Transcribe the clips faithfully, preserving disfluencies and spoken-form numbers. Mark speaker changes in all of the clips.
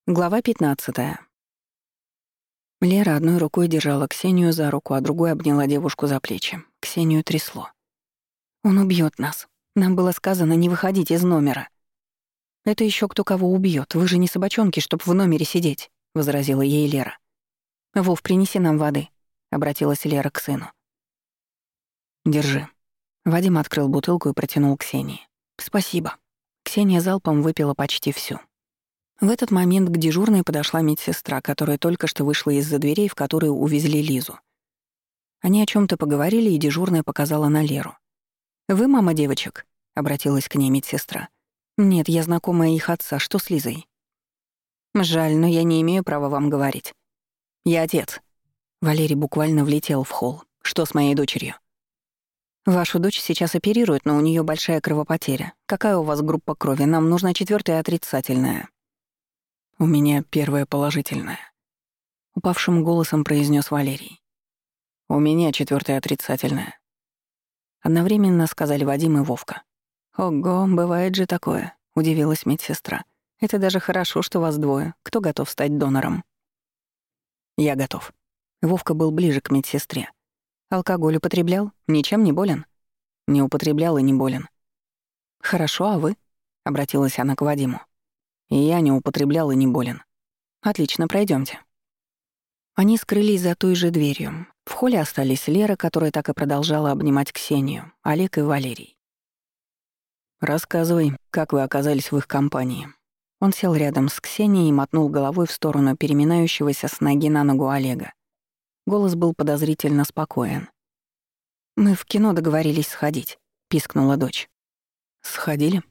Speaker 1: Глава пятнадцатая. Лера одной рукой держала Ксению за руку, а другой обняла девушку за плечи. Ксению трясло. «Он убьет нас. Нам было сказано не выходить из номера». «Это еще кто кого убьет. Вы же не собачонки, чтоб в номере сидеть», — возразила ей Лера. «Вов, принеси нам воды», — обратилась Лера к сыну. «Держи». Вадим открыл бутылку и протянул Ксении. «Спасибо». Ксения залпом выпила почти всю. В этот момент к дежурной подошла медсестра, которая только что вышла из-за дверей, в которые увезли Лизу. Они о чем то поговорили, и дежурная показала на Леру. «Вы мама девочек?» — обратилась к ней медсестра. «Нет, я знакомая их отца. Что с Лизой?» «Жаль, но я не имею права вам говорить. Я отец». Валерий буквально влетел в холл. «Что с моей дочерью?» «Вашу дочь сейчас оперируют, но у нее большая кровопотеря. Какая у вас группа крови? Нам нужна четвертая отрицательная». «У меня первая положительная», — упавшим голосом произнес Валерий. «У меня четвертая отрицательная». Одновременно сказали Вадим и Вовка. «Ого, бывает же такое», — удивилась медсестра. «Это даже хорошо, что вас двое. Кто готов стать донором?» «Я готов». Вовка был ближе к медсестре. «Алкоголь употреблял? Ничем не болен?» «Не употреблял и не болен». «Хорошо, а вы?» — обратилась она к Вадиму. «И я не употреблял и не болен». «Отлично, пройдемте. Они скрылись за той же дверью. В холле остались Лера, которая так и продолжала обнимать Ксению, Олег и Валерий. «Рассказывай, как вы оказались в их компании». Он сел рядом с Ксенией и мотнул головой в сторону переминающегося с ноги на ногу Олега. Голос был подозрительно спокоен. «Мы в кино договорились сходить», — пискнула дочь. «Сходили?»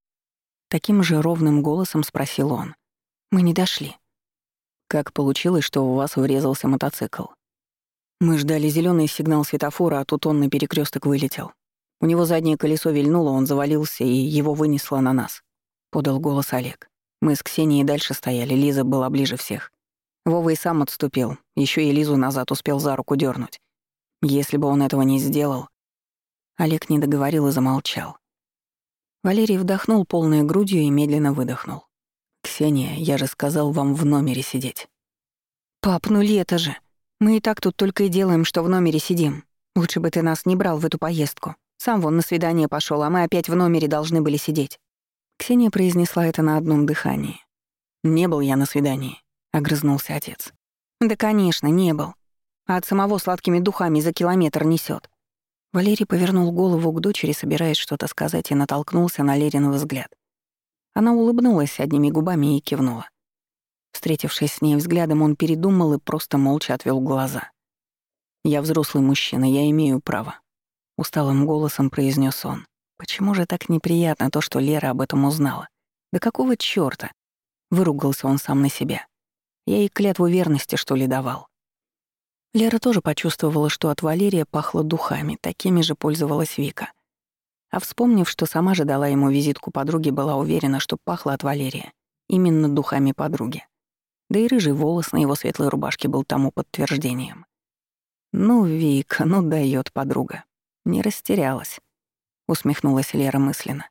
Speaker 1: Таким же ровным голосом спросил он. «Мы не дошли». «Как получилось, что у вас врезался мотоцикл?» «Мы ждали зеленый сигнал светофора, а тут он на перекресток вылетел. У него заднее колесо вильнуло, он завалился, и его вынесло на нас», — подал голос Олег. «Мы с Ксенией дальше стояли, Лиза была ближе всех. Вова и сам отступил, еще и Лизу назад успел за руку дернуть. Если бы он этого не сделал...» Олег не договорил и замолчал. Валерий вдохнул полной грудью и медленно выдохнул. «Ксения, я же сказал вам в номере сидеть». «Пап, ну лето же. Мы и так тут только и делаем, что в номере сидим. Лучше бы ты нас не брал в эту поездку. Сам вон на свидание пошел, а мы опять в номере должны были сидеть». Ксения произнесла это на одном дыхании. «Не был я на свидании», — огрызнулся отец. «Да, конечно, не был. А от самого сладкими духами за километр несет. Валерий повернул голову к дочери, собираясь что-то сказать, и натолкнулся на Лерин взгляд. Она улыбнулась одними губами и кивнула. Встретившись с ней взглядом, он передумал и просто молча отвел глаза. «Я взрослый мужчина, я имею право», — усталым голосом произнес он. «Почему же так неприятно то, что Лера об этом узнала? Да какого чёрта?» — выругался он сам на себя. «Я ей клятву верности, что ли, давал?» Лера тоже почувствовала, что от Валерия пахло духами, такими же пользовалась Вика. А вспомнив, что сама же дала ему визитку подруги, была уверена, что пахло от Валерия именно духами подруги. Да и рыжий волос на его светлой рубашке был тому подтверждением. «Ну, Вика, ну даёт подруга. Не растерялась», — усмехнулась Лера мысленно.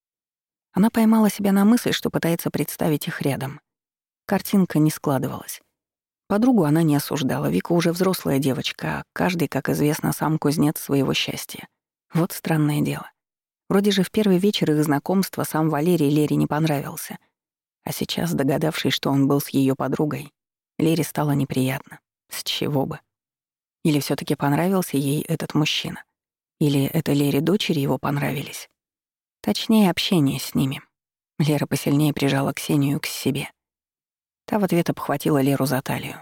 Speaker 1: Она поймала себя на мысли, что пытается представить их рядом. Картинка не складывалась. Подругу она не осуждала, Вика уже взрослая девочка, а каждый, как известно, сам кузнец своего счастья. Вот странное дело. Вроде же в первый вечер их знакомства сам Валерий Лере не понравился. А сейчас, догадавшись, что он был с ее подругой, Лере стало неприятно. С чего бы? Или все таки понравился ей этот мужчина? Или это Лере дочери его понравились? Точнее, общение с ними. Лера посильнее прижала Ксению к себе. Та в ответ обхватила Леру за талию.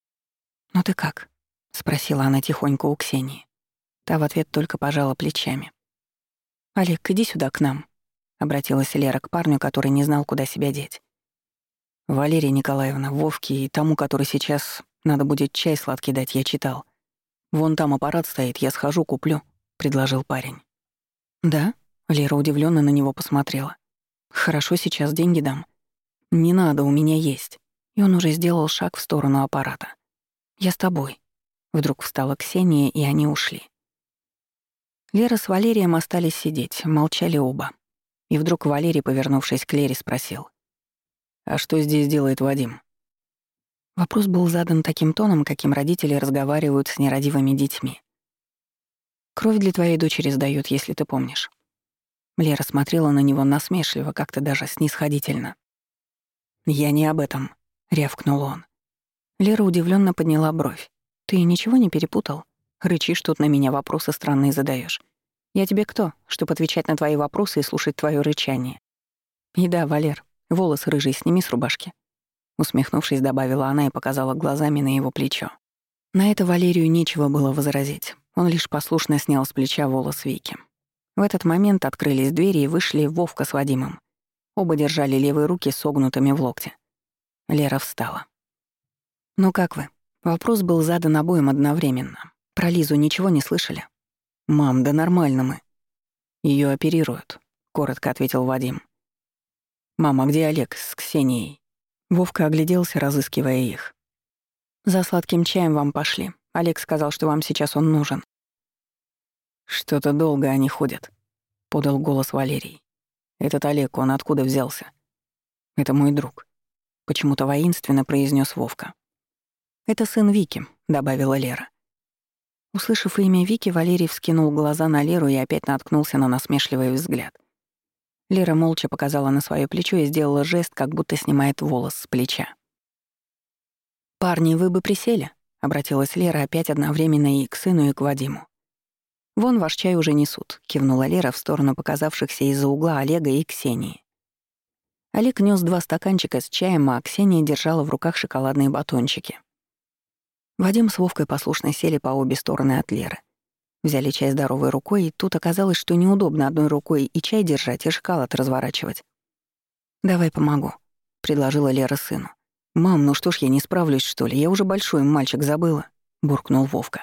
Speaker 1: «Ну ты как?» — спросила она тихонько у Ксении. Та в ответ только пожала плечами. «Олег, иди сюда к нам», — обратилась Лера к парню, который не знал, куда себя деть. «Валерия Николаевна, Вовке и тому, который сейчас надо будет чай сладкий дать, я читал. Вон там аппарат стоит, я схожу, куплю», — предложил парень. «Да?» — Лера удивлённо на него посмотрела. «Хорошо, сейчас деньги дам». «Не надо, у меня есть». И он уже сделал шаг в сторону аппарата. «Я с тобой». Вдруг встала Ксения, и они ушли. Лера с Валерием остались сидеть, молчали оба. И вдруг Валерий, повернувшись к Лере, спросил.
Speaker 2: «А что здесь делает Вадим?»
Speaker 1: Вопрос был задан таким тоном, каким родители разговаривают с нерадивыми детьми. «Кровь для твоей дочери сдают, если ты помнишь». Лера смотрела на него насмешливо, как-то даже снисходительно. «Я не об этом», — рявкнул он. Лера удивленно подняла бровь. «Ты ничего не перепутал? Рычишь тут на меня, вопросы странные задаешь. Я тебе кто, чтобы отвечать на твои вопросы и слушать твое рычание? И да, Валер, волосы рыжие сними с рубашки». Усмехнувшись, добавила она и показала глазами на его плечо. На это Валерию нечего было возразить. Он лишь послушно снял с плеча волос Вики. В этот момент открылись двери и вышли Вовка с Вадимом. Оба держали левые руки согнутыми в локте. Лера встала. «Ну как вы?» Вопрос был задан обоим одновременно. Про Лизу ничего не слышали? «Мам, да нормально мы. Ее оперируют», — коротко ответил Вадим. «Мама, где Олег с Ксенией?» Вовка огляделся, разыскивая их. «За сладким чаем вам пошли. Олег сказал, что вам сейчас он нужен». «Что-то долго они ходят», — подал голос Валерий. «Этот Олег, он откуда взялся?» «Это мой друг», — почему-то воинственно произнес Вовка. «Это сын Вики», — добавила Лера. Услышав имя Вики, Валерий вскинул глаза на Леру и опять наткнулся на насмешливый взгляд. Лера молча показала на свое плечо и сделала жест, как будто снимает волос с плеча. «Парни, вы бы присели», — обратилась Лера опять одновременно и к сыну, и к Вадиму. «Вон ваш чай уже несут», — кивнула Лера в сторону показавшихся из-за угла Олега и Ксении. Олег нёс два стаканчика с чаем, а Ксения держала в руках шоколадные батончики. Вадим с Вовкой послушно сели по обе стороны от Леры. Взяли чай здоровой рукой, и тут оказалось, что неудобно одной рукой и чай держать, и шоколад разворачивать. «Давай помогу», — предложила Лера сыну. «Мам, ну что ж, я не справлюсь, что ли? Я уже большой мальчик, забыла», — буркнул Вовка.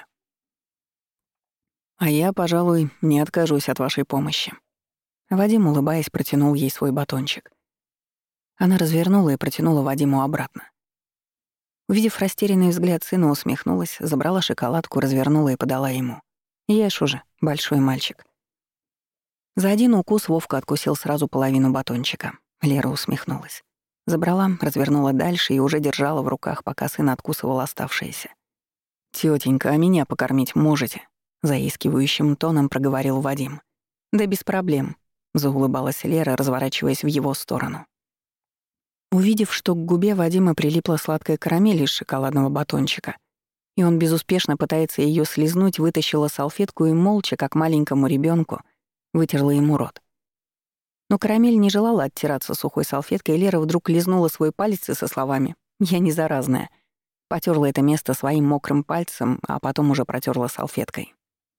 Speaker 1: «А я, пожалуй, не откажусь от вашей помощи». Вадим, улыбаясь, протянул ей свой батончик. Она развернула и протянула Вадиму обратно. Увидев растерянный взгляд сына, усмехнулась, забрала шоколадку, развернула и подала ему. «Ешь уже, большой мальчик». За один укус Вовка откусил сразу половину батончика. Лера усмехнулась. Забрала, развернула дальше и уже держала в руках, пока сын откусывал оставшееся. «Тётенька, а меня покормить можете?» — заискивающим тоном проговорил Вадим. «Да без проблем», — заулыбалась Лера, разворачиваясь в его сторону. Увидев, что к губе Вадима прилипла сладкая карамель из шоколадного батончика, и он безуспешно пытается ее слизнуть, вытащила салфетку и молча, как маленькому ребенку, вытерла ему рот. Но карамель не желала оттираться сухой салфеткой, и Лера вдруг лизнула свой палец и со словами «Я не заразная». Потёрла это место своим мокрым пальцем, а потом уже протерла салфеткой.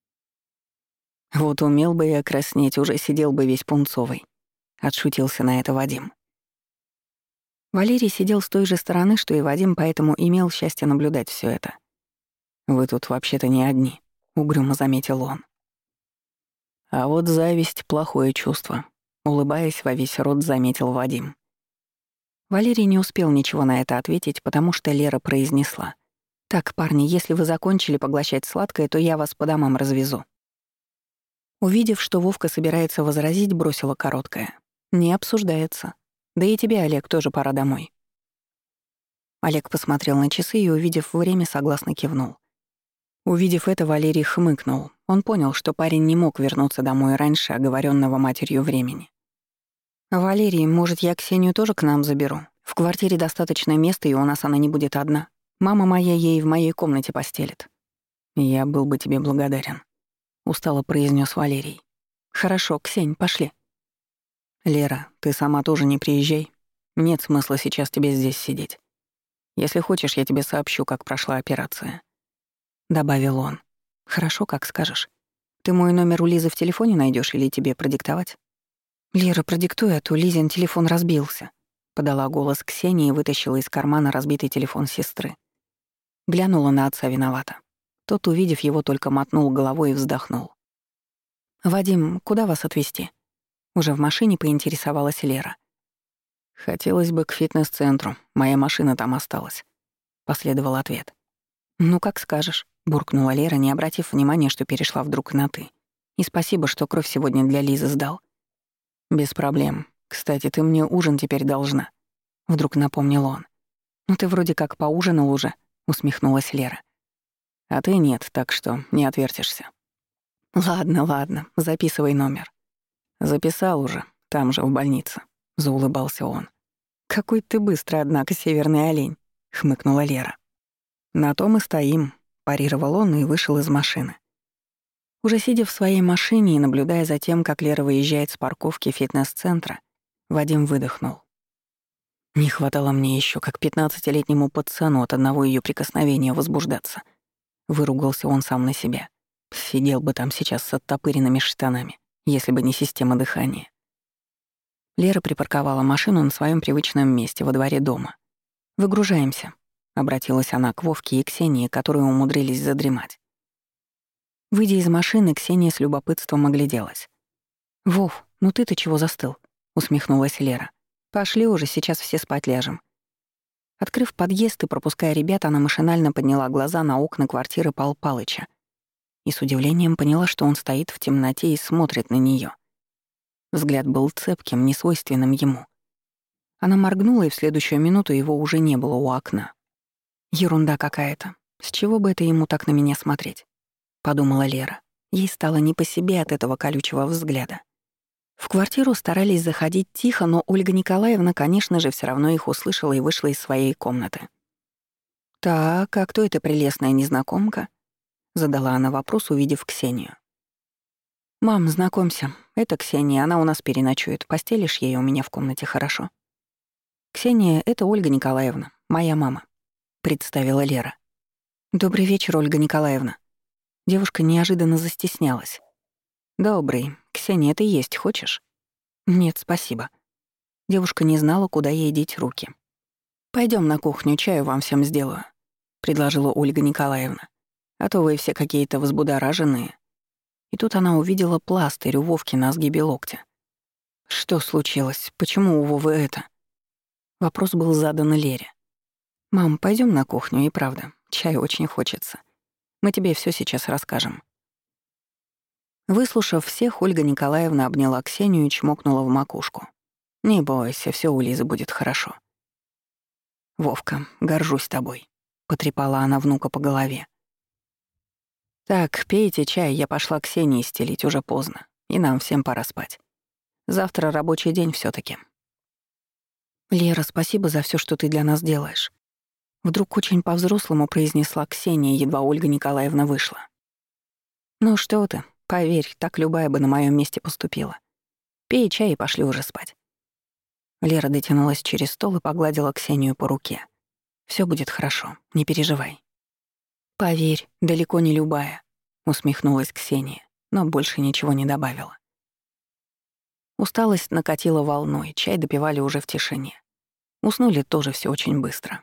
Speaker 1: «Вот умел бы я краснеть, уже сидел бы весь пунцовый», — отшутился на это Вадим. Валерий сидел с той же стороны, что и Вадим, поэтому имел счастье наблюдать все это. «Вы тут вообще-то не одни», — угрюмо заметил он. «А вот зависть — плохое чувство», — улыбаясь во весь рот, заметил Вадим. Валерий не успел ничего на это ответить, потому что Лера произнесла: «Так, парни, если вы закончили поглощать сладкое, то я вас по домам развезу». Увидев, что Вовка собирается возразить, бросила короткое: «Не обсуждается. Да и тебе, Олег, тоже пора домой». Олег посмотрел на часы и, увидев время, согласно кивнул. Увидев это, Валерий хмыкнул. Он понял, что парень не мог вернуться домой раньше оговоренного матерью времени. «Валерий, может, я Ксению тоже к нам заберу? В квартире достаточно места, и у нас она не будет одна. Мама моя ей в моей комнате постелит». «Я был бы тебе благодарен», — устало произнес Валерий. «Хорошо, Ксень, пошли». «Лера, ты сама тоже не приезжай. Нет смысла сейчас тебе здесь сидеть. Если хочешь, я тебе сообщу, как прошла операция», — добавил он. «Хорошо, как скажешь. Ты мой номер у Лизы в телефоне найдешь или тебе продиктовать?» «Лера, продиктуй, а то Лизин телефон разбился», — подала голос Ксении и вытащила из кармана разбитый телефон сестры. Глянула на отца виновато. Тот, увидев его, только мотнул головой и вздохнул. «Вадим, куда вас отвезти?» Уже в машине поинтересовалась Лера. «Хотелось бы к фитнес-центру. Моя машина там осталась», — последовал ответ. «Ну, как скажешь», — буркнула Лера, не обратив внимания, что перешла вдруг на «ты». «И спасибо, что кровь сегодня для Лизы сдал». «Без проблем. Кстати, ты мне ужин теперь должна». Вдруг напомнил он. «Ну ты вроде как поужинал уже», — усмехнулась Лера. «А ты нет, так что не отвертишься». «Ладно, ладно, записывай номер». «Записал уже, там же, в больнице», — заулыбался он. «Какой ты быстрый, однако, северный олень», — хмыкнула Лера. «На том и стоим», — парировал он и вышел из машины. Уже сидя в своей машине и наблюдая за тем, как Лера выезжает с парковки фитнес-центра, Вадим выдохнул. Не хватало мне еще, как пятнадцатилетнему пацану, от одного ее прикосновения возбуждаться. Выругался он сам на себя. Сидел бы там сейчас с оттопыренными штанами, если бы не система дыхания. Лера припарковала машину на своем привычном месте во дворе дома. «Выгружаемся», — обратилась она к Вовке и Ксении, которые умудрились задремать. Выйдя из машины, Ксения с любопытством огляделась. «Вов, ну ты-то чего застыл?» — усмехнулась Лера. «Пошли уже, сейчас все спать ляжем». Открыв подъезд и пропуская ребят, она машинально подняла глаза на окна квартиры Пал Палыча и с удивлением поняла, что он стоит в темноте и смотрит на неё. Взгляд был цепким, несвойственным ему. Она моргнула, и в следующую минуту его уже не было у окна. «Ерунда какая-то. С чего бы это ему так на меня смотреть?» — подумала Лера. Ей стало не по себе от этого колючего взгляда. В квартиру старались заходить тихо, но Ольга Николаевна, конечно же, всё равно их услышала и вышла из своей комнаты. «Так, а кто эта прелестная незнакомка?» — задала она вопрос, увидев Ксению. «Мам, знакомься, это Ксения, она у нас переночует. Постелишь ей у меня в комнате, хорошо?» «Ксения — это Ольга Николаевна, моя мама», — представила Лера. «Добрый вечер, Ольга Николаевна». Девушка неожиданно застеснялась. «Добрый. Ксения, ты есть хочешь?» «Нет, спасибо». Девушка не знала, куда ей деть руки. «Пойдём на кухню, чаю вам всем сделаю», — предложила Ольга Николаевна. «А то вы все какие-то взбудораженные». И тут она увидела пластырь у Вовки на сгибе локтя. «Что случилось? Почему у Вовы это?» Вопрос был задан Лере. «Мам, пойдём на кухню, и правда, чаю очень хочется. Мы тебе всё сейчас расскажем». Выслушав всех, Ольга Николаевна обняла Ксению и чмокнула в макушку. «Не бойся, всё у Лизы будет хорошо». «Вовка, горжусь тобой», — потрепала она внука по голове. «Так, пейте чай, я пошла Ксении стелить, уже поздно, и нам всем пора спать. Завтра рабочий день всё-таки». «Лера, спасибо за всё, что ты для нас делаешь», — вдруг очень по-взрослому произнесла Ксения, едва Ольга Николаевна вышла. «Ну что ты, поверь, так любая бы на моём месте поступила. Пей чай и пошли уже спать». Лера дотянулась через стол и погладила Ксению по руке. «Всё будет хорошо, не переживай». «Поверь, далеко не любая», — усмехнулась Ксения, но больше ничего не добавила. Усталость накатила волной, чай допивали уже в тишине. Уснули тоже все очень быстро.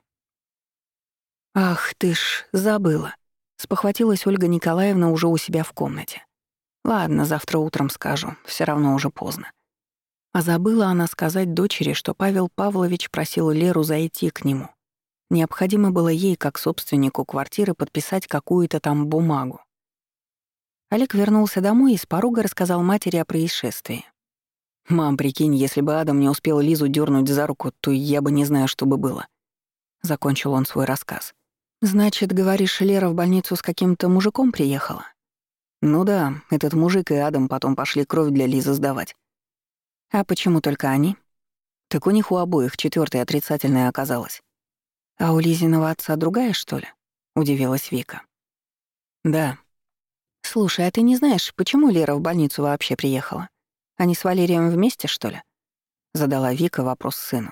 Speaker 1: «Ах ты ж, забыла», — спохватилась Ольга Николаевна уже у себя в комнате. «Ладно, завтра утром скажу, все равно уже поздно». А забыла она сказать дочери, что Павел Павлович просил Леру зайти к нему. Необходимо было ей, как собственнику квартиры, подписать какую-то там бумагу. Олег вернулся домой и с порога рассказал матери о происшествии. «Мам, прикинь, если бы Адам не успел Лизу дернуть за руку, то я бы не знаю, что бы было». Закончил он свой рассказ. «Значит, говоришь, Лера в больницу с каким-то мужиком приехала?» «Ну да, этот мужик и Адам потом пошли кровь для Лизы сдавать». «А почему только они?» «Так у них у обоих четвёртая отрицательная оказалась». «А у Лизиного отца другая, что ли?» — удивилась Вика. «Да». «Слушай, а ты не знаешь, почему Лера в больницу вообще приехала? Они с Валерием вместе, что ли?» — задала Вика вопрос сыну.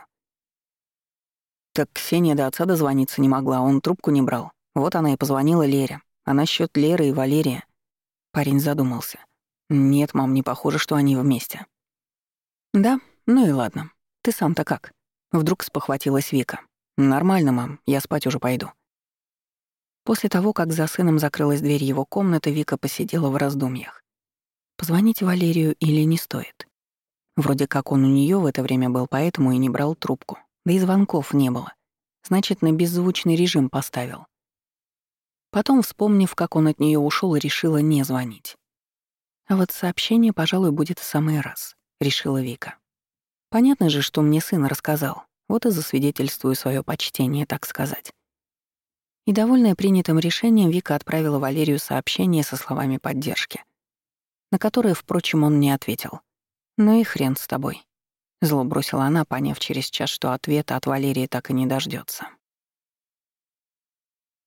Speaker 1: Так Ксения до отца дозвониться не могла, он трубку не брал. Вот она и позвонила Лере. А насчёт Леры и Валерия... Парень задумался. «Нет, мам, не похоже, что они вместе». «Да? Ну и ладно. Ты сам-то как?» Вдруг спохватилась Вика. «Нормально, мам, я спать уже пойду». После того, как за сыном закрылась дверь его комнаты, Вика посидела в раздумьях. Позвонить Валерию или не стоит? Вроде как он у неё в это время был, поэтому и не брал трубку. Да и звонков не было. Значит, на беззвучный режим поставил. Потом, вспомнив, как он от неё ушёл, решила не звонить. А вот сообщение, пожалуй, будет в самый раз, решила Вика. Понятно же, что мне сын рассказал. Вот и засвидетельствую свое почтение, так сказать. И, довольная принятым решением, Вика отправила Валерию сообщение со словами поддержки, на которое, впрочем, он не ответил. «Ну и хрен с тобой», — зло бросила она, поняв через час, что ответа от Валерии так и не дождется.